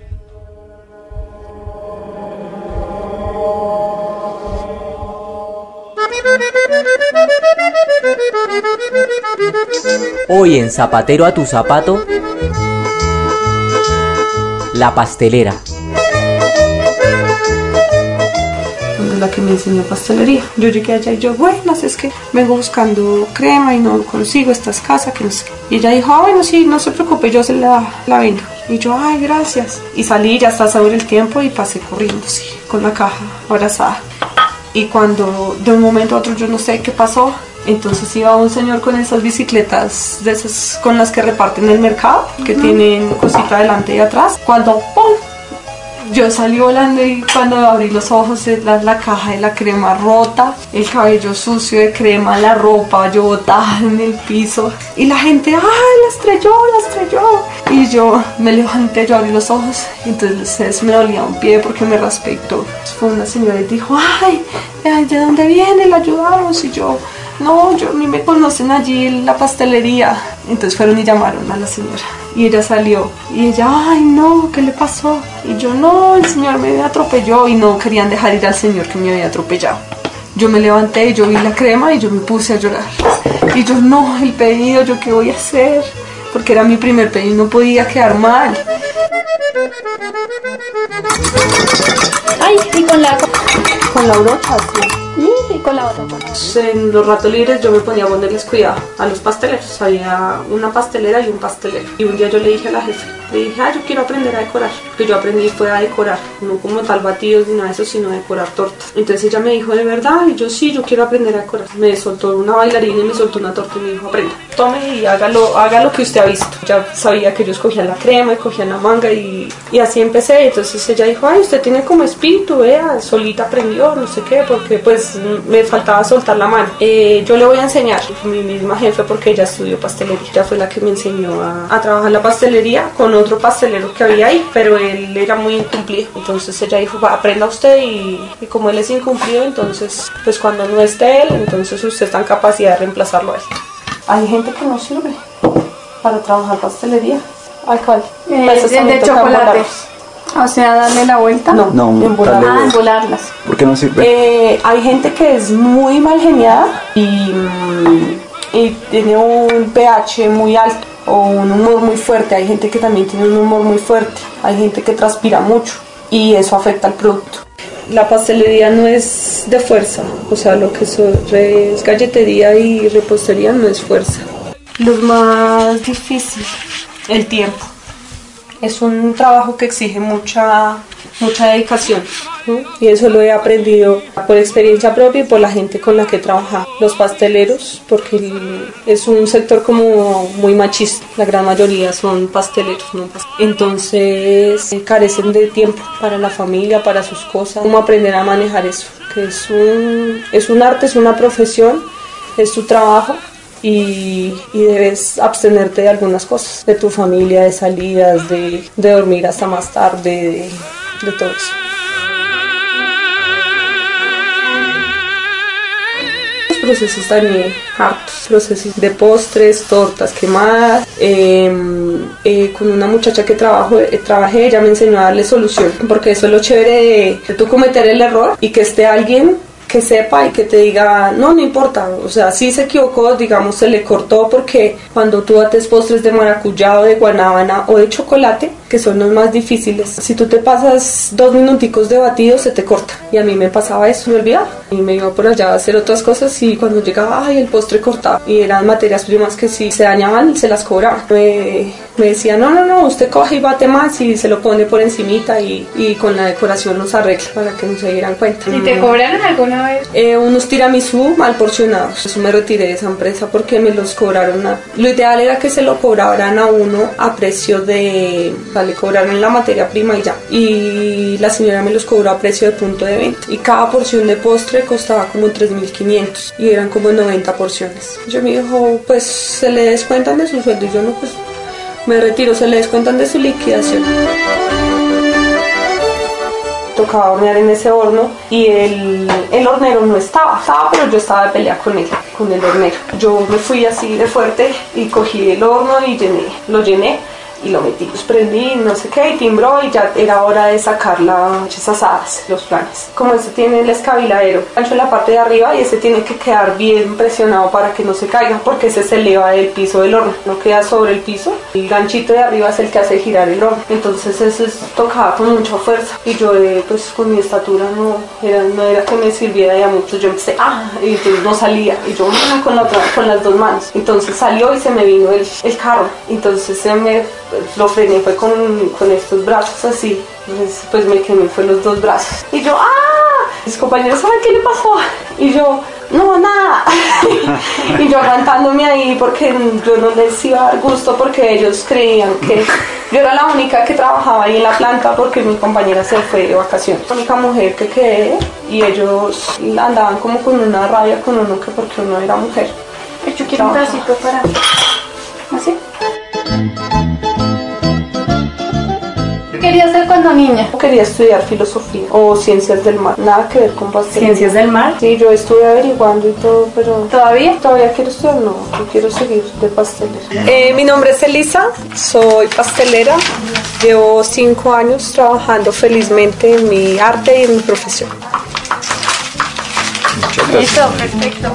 Hoy en Zapatero a tu zapato, la pastelera. La que me enseñó pastelería. Yo llegué allá y yo, bueno, es que vengo buscando crema y no consigo esta escasa, que no sé qué. Y ella dijo, ah, bueno, sí, no se preocupe, yo se la, la vendo. Y yo, ay, gracias. Y salí, ya está sobre el tiempo y pasé corriendo, sí, con la caja abrazada. Y cuando de un momento a otro yo no sé qué pasó, entonces iba un señor con esas bicicletas de esas con las que reparten el mercado, que uh-huh. tienen cosita adelante y atrás. Cuando ¡pum! Yo salí volando y cuando abrí los ojos la, la caja de la crema rota, el cabello sucio de crema, la ropa yo botada en el piso y la gente, ¡ay, la estrelló, la estrelló! Y yo me levanté, yo abrí los ojos, entonces me dolía un pie porque me raspé y todo. Fue una señora y dijo, ¡ay, ¿de dónde viene? La ayudamos. Y yo, no, yo ni me conocen allí en la pastelería. Entonces fueron y llamaron a la señora. Y ella salió y ella, ay no, ¿qué le pasó? Y yo, no, el señor me atropelló. Y no querían dejar ir al señor que me había atropellado. Yo me levanté y yo vi la crema y yo me puse a llorar. Y yo, no, el pedido, ¿yo qué voy a hacer? Porque era mi primer pedido y no podía quedar mal. Ay, y con la... Con la brocha, sí. Y con la otra. En los ratos libres yo me ponía a ponerles cuidado a los pasteleros. Había una pastelera y un pastelero. Y un día yo le dije a la jefe, le dije, ah, yo quiero aprender a decorar. Lo que yo aprendí fue a decorar, no como tal batidos ni nada de eso, sino a decorar tortas. Entonces ella me dijo, ¿de verdad? Y yo, sí, yo quiero aprender a decorar. Me soltó una bailarina y me soltó una torta y me dijo, aprenda, tome y hágalo, haga lo que usted ha visto. Ya sabía que yo escogía la crema, escogía la manga y, y así empecé. Entonces ella dijo, ay, usted tiene como espíritu, vea, solita aprendió, no sé qué, porque pues me faltaba soltar la mano. Eh, yo le voy a enseñar, mi misma jefe, porque ella estudió pastelería, ella fue la que me enseñó a, a trabajar la pastelería con otro pastelero que había ahí, pero él era muy incumplido. Entonces ella dijo, aprenda usted y, y como él es incumplido, entonces pues cuando no esté él, entonces usted está en capacidad de reemplazarlo a él. Hay gente que no sirve para trabajar pastelería. ¿Cuál? Eh, de, de chocolate. O sea, darle la vuelta. No, no, embolar. Ah, embolarlas. ¿Por qué no sirve? Eh, hay gente que es muy mal geniada y, y tiene un pH muy alto o un humor muy fuerte. Hay gente que también tiene un humor muy fuerte. Hay gente que transpira mucho y eso afecta al producto. La pastelería no es de fuerza, o sea, lo que es galletería y repostería no es fuerza. Lo más difícil, el tiempo. Es un trabajo que exige mucha, mucha dedicación, ¿sí? Y eso lo he aprendido por experiencia propia y por la gente con la que he trabajado. Los pasteleros, porque es un sector como muy machista, la gran mayoría son pasteleros, ¿no? Entonces carecen de tiempo para la familia, para sus cosas. ¿Cómo aprender a manejar eso? Que es un, es un arte, es una profesión, es su trabajo y, y debes abstenerte de algunas cosas, de tu familia, de salidas, de, de dormir hasta más tarde, de, de todo eso. Procesos también hartos, procesos de postres, tortas quemadas. Eh, eh, con una muchacha que trabajo, eh, trabajé, ella me enseñó a darle solución, porque eso es lo chévere de, de tú cometer el error y que esté alguien que sepa y que te diga, no, no importa, o sea, si se equivocó, digamos, se le cortó, porque cuando tú haces postres de maracuyá o de guanábana o de chocolate, que son los más difíciles, si tú te pasas dos minuticos de batido, se te corta, y a mí me pasaba eso, me olvidaba, y me iba por allá a hacer otras cosas, y cuando llegaba, ay, el postre cortaba, y eran materias primas que si se dañaban, se las cobraban. Me, me decía, no, no, no, usted coge y bate más, y se lo pone por encimita, y, y con la decoración los arregla, para que no se dieran cuenta. ¿Y te cobraron alguna vez? Eh, unos tiramisú mal porcionados. Eso me retiré de esa empresa porque me los cobraron a... Lo ideal era que se lo cobraran a uno a precio de... O sea, le cobraron la materia prima y ya. Y la señora me los cobró a precio de punto de venta. Y cada porción de postre costaba como tres mil quinientos y eran como noventa porciones. Yo me dijo, pues se le descuentan de su sueldo. Y yo no, pues me retiro, se le descuentan de su liquidación. Tocaba hornear en ese horno y el, el hornero no estaba, estaba, pero yo estaba de pelea con él, con el hornero. Yo me fui así de fuerte y cogí el horno y llené, lo llené y lo metí, los prendí, no sé qué, y timbró y ya era hora de sacar las asadas, los planes. Como este tiene el escabiladero ancho en la parte de arriba y ese tiene que quedar bien presionado para que no se caiga, porque ese se eleva del piso del horno, no queda sobre el piso. El ganchito de arriba es el que hace girar el horno, entonces eso es, tocaba con mucha fuerza y yo eh, pues con mi estatura no era, no era que me sirviera ya mucho. Yo empecé, ah, y entonces no salía y yo ah, con, la otra, con las dos manos, entonces salió y se me vino el, el carro, entonces se me lo frené, fue con, con estos brazos así, pues, pues me quemé, fue los dos brazos. Y yo, ¡ah! Mis compañeros, ¿saben qué le pasó? Y yo, no, nada. Y yo aguantándome ahí porque yo no les iba a dar gusto, porque ellos creían que yo era la única que trabajaba ahí en la planta, porque mi compañera se fue de vacaciones. La única mujer que quedé, y ellos andaban como con una rabia con uno, que porque uno era mujer. Yo quiero un pedacito para... ¿Así? ¿Qué querías hacer cuando niña? Quería estudiar filosofía o ciencias del mar, nada que ver con pastelería. ¿Ciencias del mar? Sí, yo estuve averiguando y todo, pero... ¿Todavía? Todavía quiero estudiar, no, yo quiero seguir de pastelera. Eh, mi nombre es Elisa, soy pastelera, llevo cinco años trabajando felizmente en mi arte y en mi profesión. Listo, perfecto.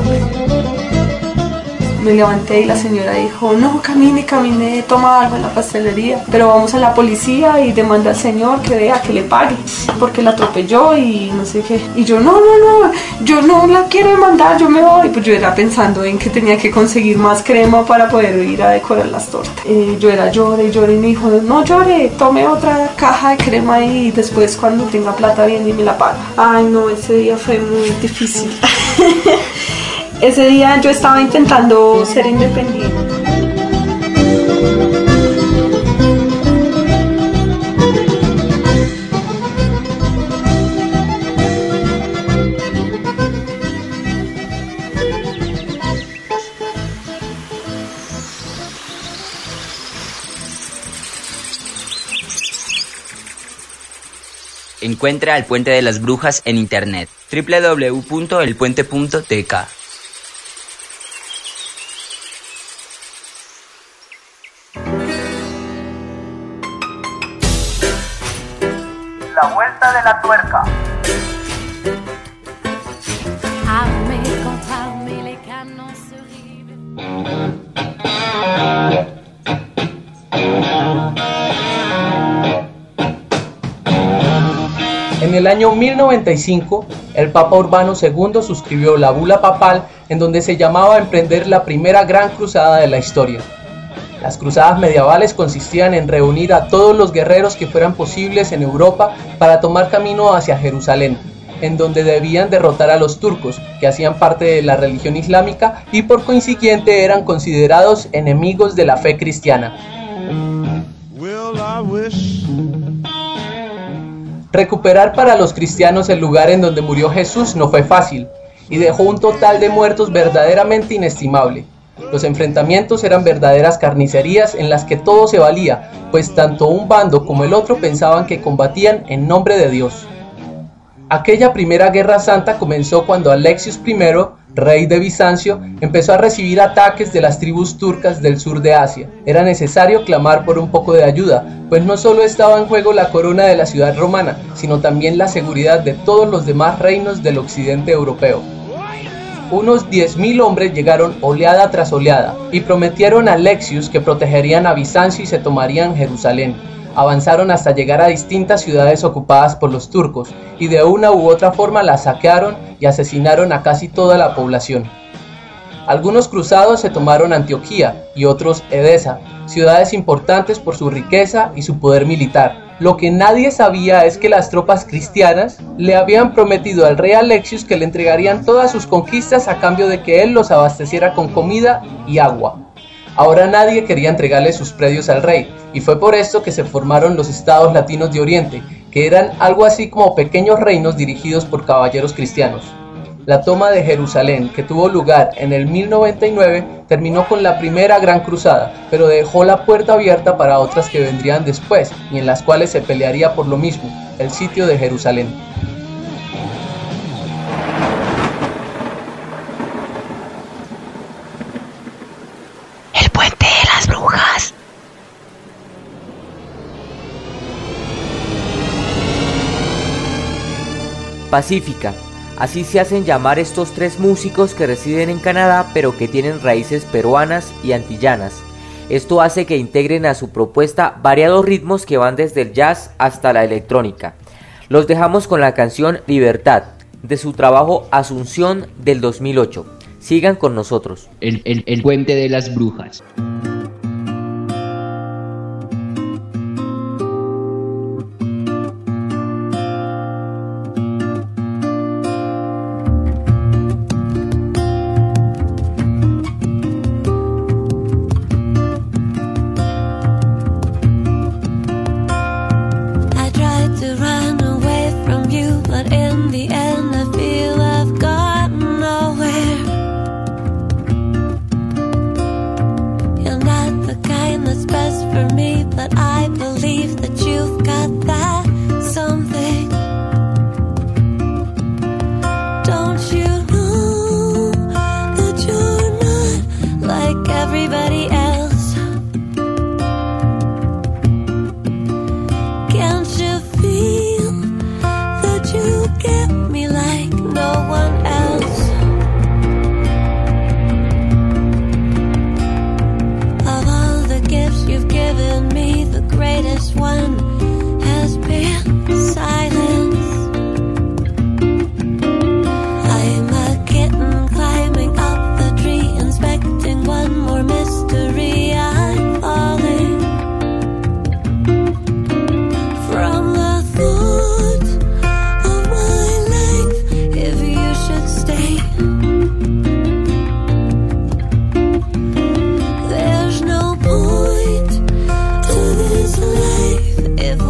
Me levanté y la señora dijo, no, camine, camine, toma algo en la pastelería, pero vamos a la policía y demanda al señor que vea, que le pague, porque la atropelló y no sé qué. Y yo, no, no, no, yo no la quiero demandar, yo me voy. Pues yo era pensando en que tenía que conseguir más crema para poder ir a decorar las tortas. Eh, yo era llore, llore, y me dijo, no llore, tome otra caja de crema y después cuando tenga plata viene y me la paga. Ay, no, ese día fue muy difícil. Ese día yo estaba intentando ser independiente. Encuentra el Puente de las Brujas en internet, doble u doble u doble u punto el puente punto t k. La vuelta de la tuerca. En el año mil noventa y cinco, el Papa Urbano segundo suscribió la bula papal en donde se llamaba a emprender la primera gran cruzada de la historia. Las cruzadas medievales consistían en reunir a todos los guerreros que fueran posibles en Europa para tomar camino hacia Jerusalén, en donde debían derrotar a los turcos, que hacían parte de la religión islámica y por consiguiente eran considerados enemigos de la fe cristiana. Recuperar para los cristianos el lugar en donde murió Jesús no fue fácil, y dejó un total de muertos verdaderamente inestimable. Los enfrentamientos eran verdaderas carnicerías en las que todo se valía, pues tanto un bando como el otro pensaban que combatían en nombre de Dios. Aquella primera guerra santa comenzó cuando Alexios primero, rey de Bizancio, empezó a recibir ataques de las tribus turcas del sur de Asia. Era necesario clamar por un poco de ayuda, pues no solo estaba en juego la corona de la ciudad romana, sino también la seguridad de todos los demás reinos del occidente europeo. Unos diez mil hombres llegaron oleada tras oleada y prometieron a Alexios que protegerían a Bizancio y se tomarían Jerusalén. Avanzaron hasta llegar a distintas ciudades ocupadas por los turcos y de una u otra forma las saquearon y asesinaron a casi toda la población. Algunos cruzados se tomaron Antioquía y otros Edesa, ciudades importantes por su riqueza y su poder militar. Lo que nadie sabía es que las tropas cristianas le habían prometido al rey Alexios que le entregarían todas sus conquistas a cambio de que él los abasteciera con comida y agua. Ahora nadie quería entregarle sus predios al rey, y fue por esto que se formaron los estados latinos de Oriente, que eran algo así como pequeños reinos dirigidos por caballeros cristianos. La toma de Jerusalén, que tuvo lugar en el mil noventa y nueve, terminó con la primera gran cruzada, pero dejó la puerta abierta para otras que vendrían después, y en las cuales se pelearía por lo mismo, el sitio de Jerusalén. El puente de las brujas. Pacífica. Así se hacen llamar estos tres músicos que residen en Canadá pero que tienen raíces peruanas y antillanas. Esto hace que integren a su propuesta variados ritmos que van desde el jazz hasta la electrónica. Los dejamos con la canción Libertad, de su trabajo Asunción del dos mil ocho. Sigan con nosotros. El, el, el puente de las brujas. If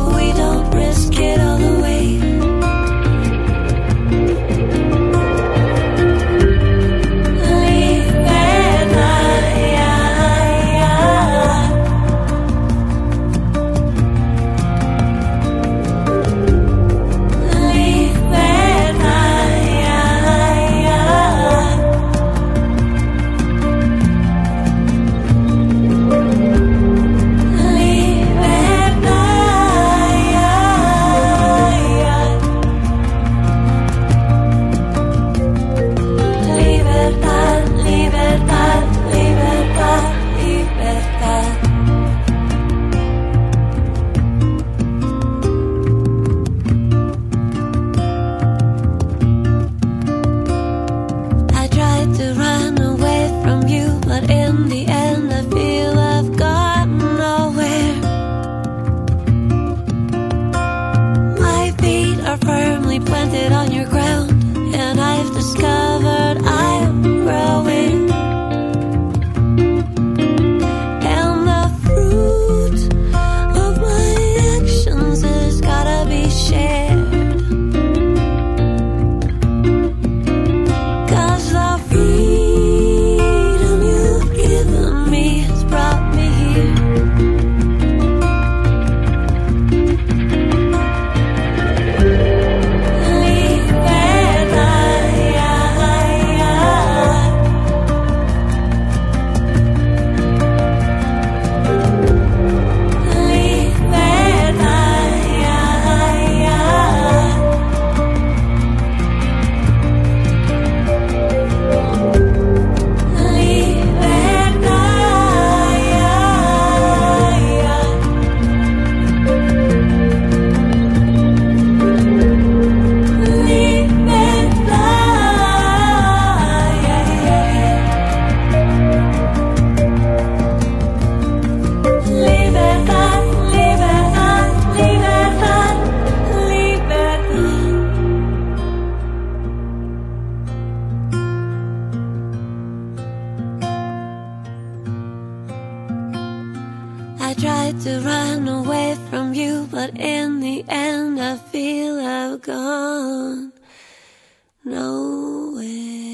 I tried to run away from you, but in the end I feel I've gone nowhere.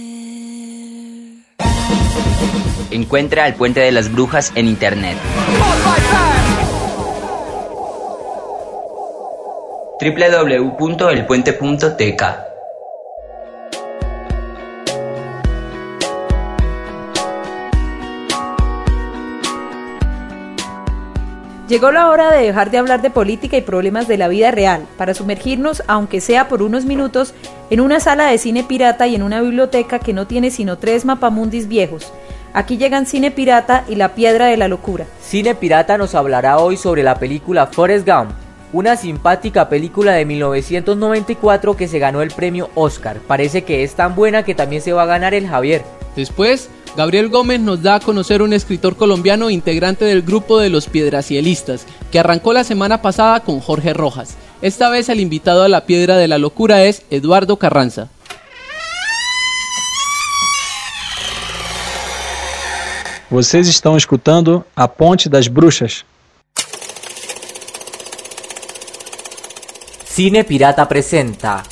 Encuentra El Puente de las Brujas en internet. doble u doble u doble u punto el puente punto t k. Llegó la hora de dejar de hablar de política y problemas de la vida real, para sumergirnos, aunque sea por unos minutos, en una sala de cine pirata y en una biblioteca que no tiene sino tres mapamundis viejos. Aquí llegan Cine Pirata y La Piedra de la Locura. Cine Pirata nos hablará hoy sobre la película Forrest Gump, una simpática película de mil novecientos noventa y cuatro que se ganó el premio Oscar. Parece que es tan buena que también se va a ganar el Javier. Después, Gabriel Gómez nos da a conocer un escritor colombiano integrante del grupo de los Piedracielistas, que arrancó la semana pasada con Jorge Rojas. Esta vez el invitado a La Piedra de la Locura es Eduardo Carranza. Vocês estão escutando A Ponte das Bruxas. Cine Pirata presenta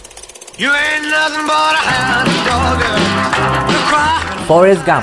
Forrest Gump.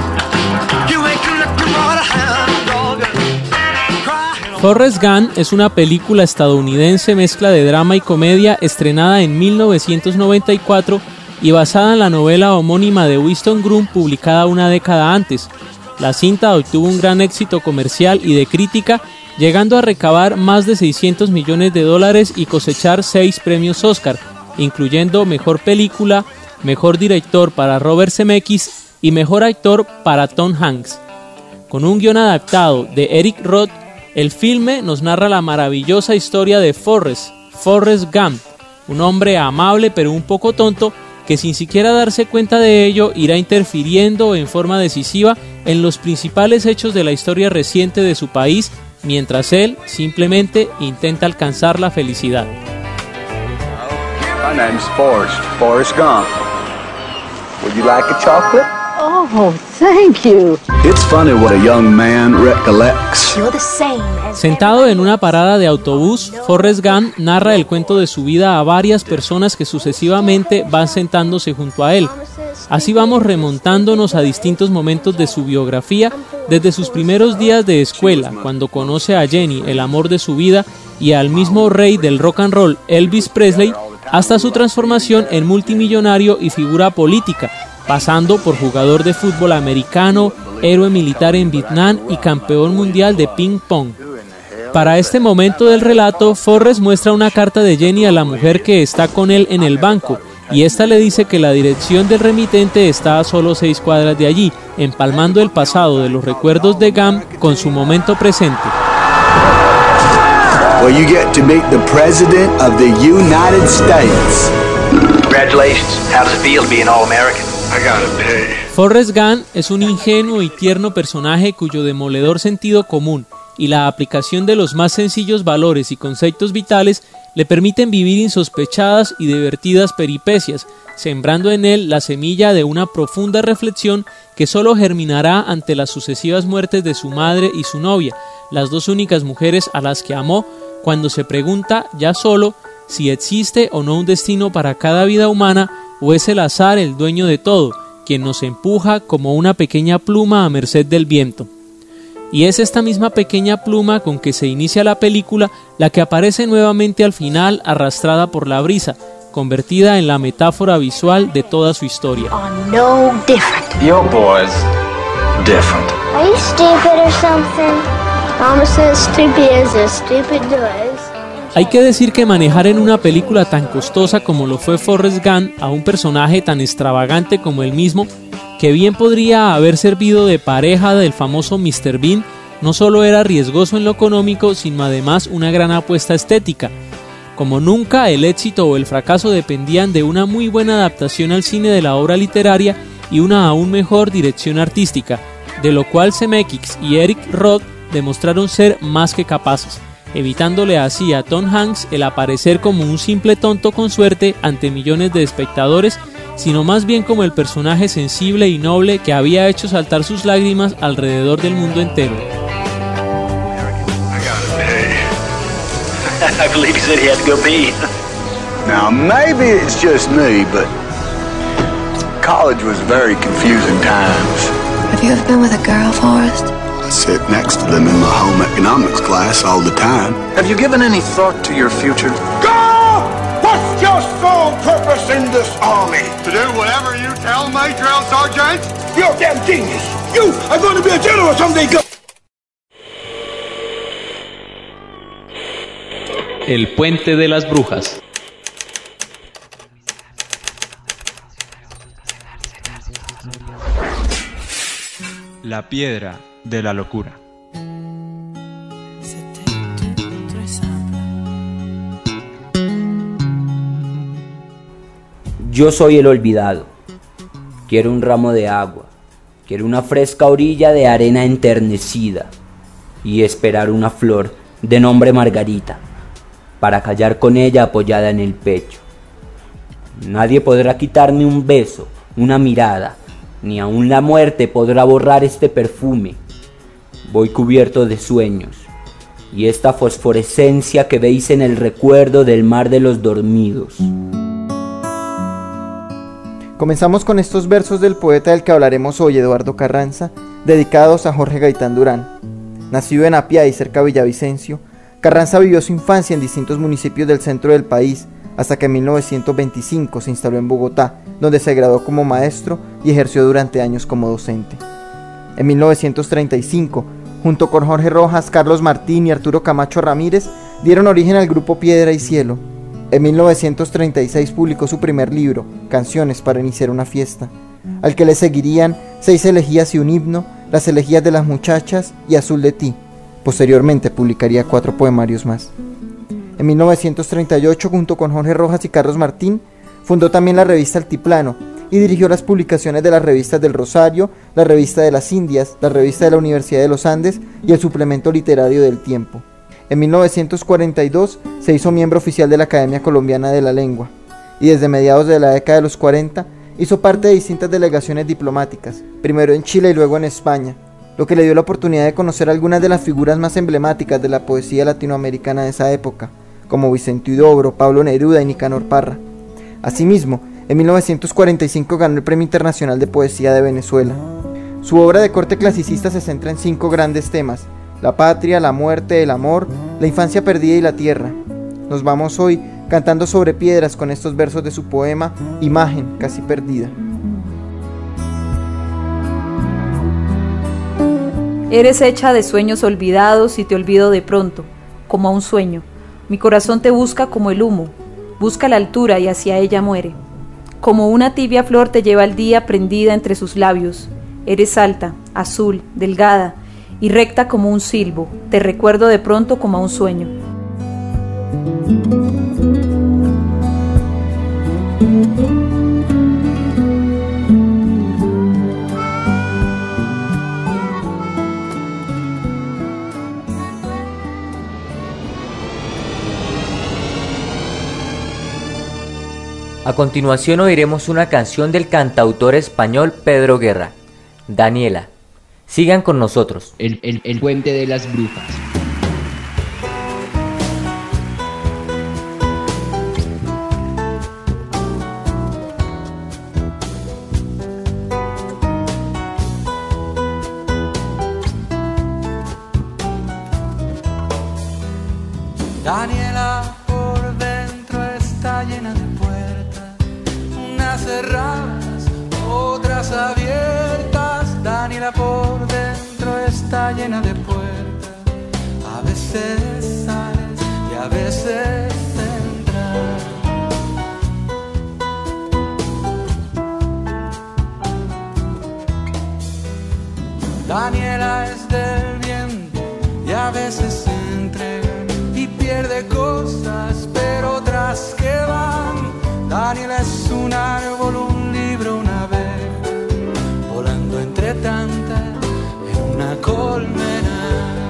Forrest Gump es una película estadounidense mezcla de drama y comedia estrenada en mil novecientos noventa y cuatro y basada en la novela homónima de Winston Groom publicada una década antes. La cinta obtuvo un gran éxito comercial y de crítica, llegando a recabar más de seiscientos millones de dólares y cosechar seis premios Oscar, incluyendo Mejor Película, Mejor Director para Robert Zemeckis y Mejor Actor para Tom Hanks. Con un guion adaptado de Eric Roth, el filme nos narra la maravillosa historia de Forrest, Forrest Gump, un hombre amable pero un poco tonto que sin siquiera darse cuenta de ello irá interfiriendo en forma decisiva en los principales hechos de la historia reciente de su país, mientras él simplemente intenta alcanzar la felicidad. My name's Forrest, Forrest Gump. Would you like a chocolate? Oh, thank you. It's funny what a young man recollects. You're the same as Sentado en una parada de autobús, Forrest Gump narra el cuento de su vida a varias personas que sucesivamente van sentándose junto a él. Así vamos remontándonos a distintos momentos de su biografía, desde sus primeros días de escuela, cuando conoce a Jenny, el amor de su vida, y al mismo rey del rock and roll, Elvis Presley, hasta su transformación en multimillonario y figura política, pasando por jugador de fútbol americano, héroe militar en Vietnam y campeón mundial de ping pong. Para este momento del relato, Forrest muestra una carta de Jenny a la mujer que está con él en el banco, y esta le dice que la dirección del remitente está a solo seis cuadras de allí, empalmando el pasado de los recuerdos de Gump con su momento presente. Well, you get to meet the President of the United States. Congratulations. How does it feel to be an All-American? I gotta pay. Forrest Gump es un ingenuo y tierno personaje cuyo demoledor sentido común y la aplicación de los más sencillos valores y conceptos vitales le permiten vivir insospechadas y divertidas peripecias, sembrando en él la semilla de una profunda reflexión que solo germinará ante las sucesivas muertes de su madre y su novia, las dos únicas mujeres a las que amó, cuando se pregunta ya solo si existe o no un destino para cada vida humana o es el azar el dueño de todo, quien nos empuja como una pequeña pluma a merced del viento. Y es esta misma pequeña pluma con que se inicia la película la que aparece nuevamente al final arrastrada por la brisa, convertida en la metáfora visual de toda su historia. are no different. Your boy's different. Are you stupid or something? Mama says stupid is as stupid does. Hay que decir que manejar en una película tan costosa como lo fue Forrest Gump a un personaje tan extravagante como él mismo, que bien podría haber servido de pareja del famoso mister Bean, no solo era riesgoso en lo económico, sino además una gran apuesta estética. Como nunca, el éxito o el fracaso dependían de una muy buena adaptación al cine de la obra literaria y una aún mejor dirección artística, de lo cual Zemeckis y Eric Roth demostraron ser más que capaces, evitándole así a Tom Hanks el aparecer como un simple tonto con suerte ante millones de espectadores, sino más bien como el personaje sensible y noble que había hecho saltar sus lágrimas alrededor del mundo entero. I believe he said he had to go pee. Now, maybe it's just me, but college was very confusing times. Have you ever been with a girl, Forrest? I sit next to them in my home economics class all the time. Have you given any thought to your future? Go! What's your sole purpose in this army? To do whatever you tell me, drill sergeant? You're a damn genius. You are going to be a general someday. Go! El Puente de las Brujas. La piedra de la locura. Yo soy el olvidado. Quiero un ramo de agua. Quiero una fresca orilla de arena enternecida. Y esperar una flor de nombre Margarita, para callar con ella apoyada en el pecho. Nadie podrá quitarme un beso, una mirada, ni aun la muerte podrá borrar este perfume. Voy cubierto de sueños, y esta fosforescencia que veis en el recuerdo del mar de los dormidos. Comenzamos con estos versos del poeta del que hablaremos hoy, Eduardo Carranza, dedicados a Jorge Gaitán Durán. Nacido en Apiay, cerca de Villavicencio, Carranza vivió su infancia en distintos municipios del centro del país, hasta que en mil novecientos veinticinco se instaló en Bogotá, donde se graduó como maestro y ejerció durante años como docente. En mil novecientos treinta y cinco, junto con Jorge Rojas, Carlos Martín y Arturo Camacho Ramírez, dieron origen al grupo Piedra y Cielo. En mil novecientos treinta y seis publicó su primer libro, Canciones para iniciar una fiesta, al que le seguirían Seis elegías y un himno, Las elegías de las muchachas y Azul de ti. Posteriormente publicaría cuatro poemarios más. En mil novecientos treinta y ocho, junto con Jorge Rojas y Carlos Martín, fundó también la revista Altiplano y dirigió las publicaciones de las revistas del Rosario, la revista de las Indias, la revista de la Universidad de los Andes y el suplemento literario del Tiempo. En mil novecientos cuarenta y dos se hizo miembro oficial de la Academia Colombiana de la Lengua y desde mediados de la década de los cuarenta hizo parte de distintas delegaciones diplomáticas, primero en Chile y luego en España, lo que le dio la oportunidad de conocer algunas de las figuras más emblemáticas de la poesía latinoamericana de esa época, como Vicente Huidobro, Pablo Neruda y Nicanor Parra. Asimismo, en mil novecientos cuarenta y cinco ganó el Premio Internacional de Poesía de Venezuela. Su obra de corte clasicista se centra en cinco grandes temas: la patria, la muerte, el amor, la infancia perdida y la tierra. Nos vamos hoy cantando sobre piedras con estos versos de su poema Imagen casi perdida. Eres hecha de sueños olvidados y te olvido de pronto, como a un sueño. Mi corazón te busca como el humo, busca la altura y hacia ella muere. Como una tibia flor te lleva el día prendida entre sus labios. Eres alta, azul, delgada y recta como un silbo, te recuerdo de pronto como a un sueño. A continuación oiremos una canción del cantautor español Pedro Guerra, Daniela. Sigan con nosotros. El, el, el Puente de las Brujas. Daniela por dentro está llena de puertas, unas cerradas, otras abiertas. Daniela por dentro está llena de puertas, a veces sales y a veces entras. Daniela es del viento y a veces se entrega y pierde cosas, pero otras que van. Daniela es un árbol, un libro, una abeja, volando entre tantas en una colmena.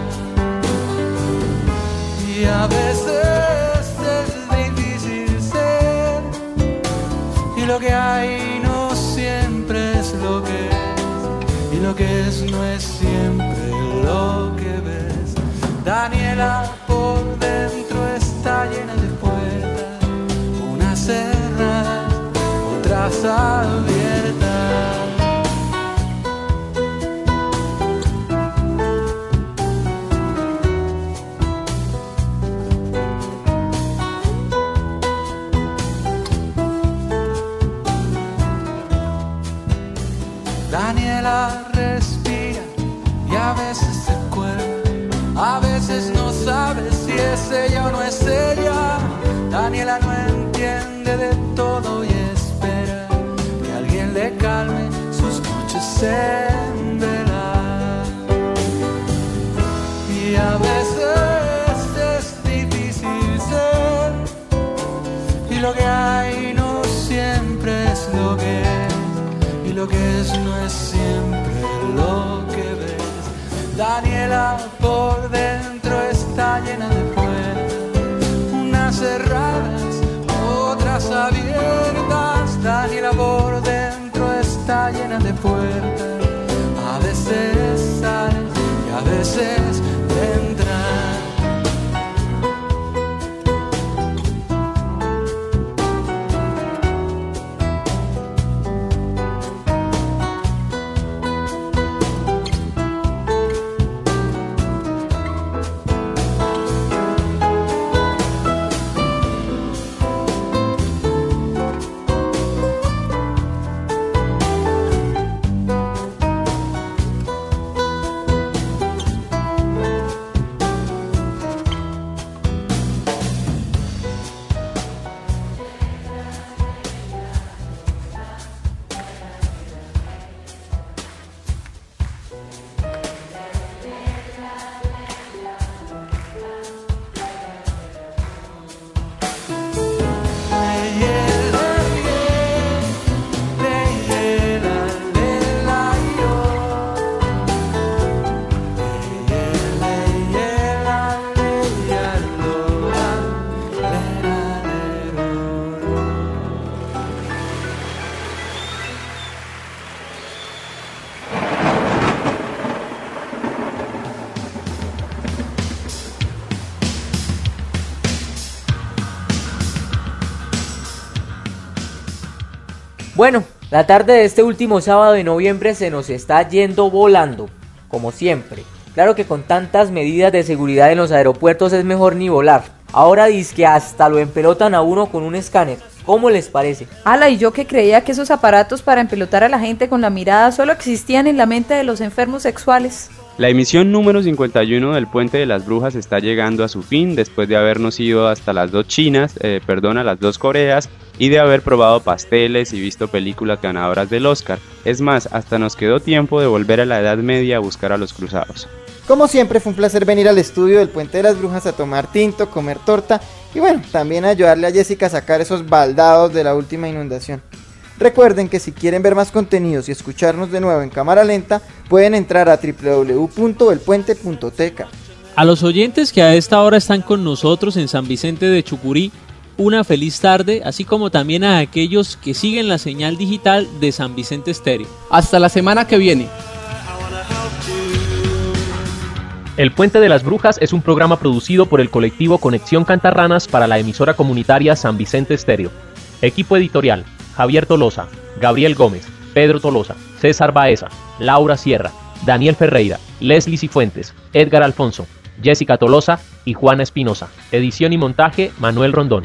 Y a veces es difícil ser, y lo que hay no siempre es lo que es, y lo que es no es siempre lo que ves. Daniela por dentro está abiertas. Daniela respira y a veces se cuelga, a veces no sabe si es ella o no es ella. Daniela no entiende de todo y espera que alguien le calme sus noches en vela. Y a veces es difícil ser, y lo que hay no siempre es lo que es, y lo que es no es siempre lo que ves. Daniela por dentro está llena de puertas, unas cerradas, otras abiertas. Daniela por dentro está llena de puertas, a veces sale y a veces entra. Bueno, la tarde de este último sábado de noviembre se nos está yendo volando, como siempre. Claro que con tantas medidas de seguridad en los aeropuertos es mejor ni volar. Ahora dizque hasta lo empelotan a uno con un escáner. ¿Cómo les parece? Ala, y yo que creía que esos aparatos para empelotar a la gente con la mirada solo existían en la mente de los enfermos sexuales. La emisión número cincuenta y uno del Puente de las Brujas está llegando a su fin después de habernos ido hasta las dos Chinas, eh, perdón, a las dos Coreas y de haber probado pasteles y visto películas ganadoras del Oscar. Es más, hasta nos quedó tiempo de volver a la Edad Media a buscar a los cruzados. Como siempre fue un placer venir al estudio del Puente de las Brujas a tomar tinto, comer torta y bueno, también ayudarle a Jessica a sacar esos baldados de la última inundación. Recuerden que si quieren ver más contenidos y escucharnos de nuevo en cámara lenta, pueden entrar a doble u doble u doble u punto el puente punto t k. A los oyentes que a esta hora están con nosotros en San Vicente de Chucurí, una feliz tarde, así como también a aquellos que siguen la señal digital de San Vicente Estéreo. Hasta la semana que viene. El Puente de las Brujas es un programa producido por el colectivo Conexión Cantarranas para la emisora comunitaria San Vicente Estéreo. Equipo editorial: Javier Tolosa, Gabriel Gómez, Pedro Tolosa, César Baeza, Laura Sierra, Daniel Ferreira, Leslie Cifuentes, Edgar Alfonso, Jessica Tolosa y Juana Espinosa. Edición y montaje: Manuel Rondón.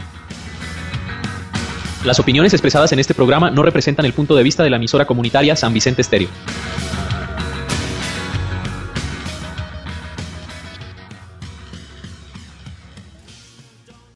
Las opiniones expresadas en este programa no representan el punto de vista de la emisora comunitaria San Vicente Estéreo.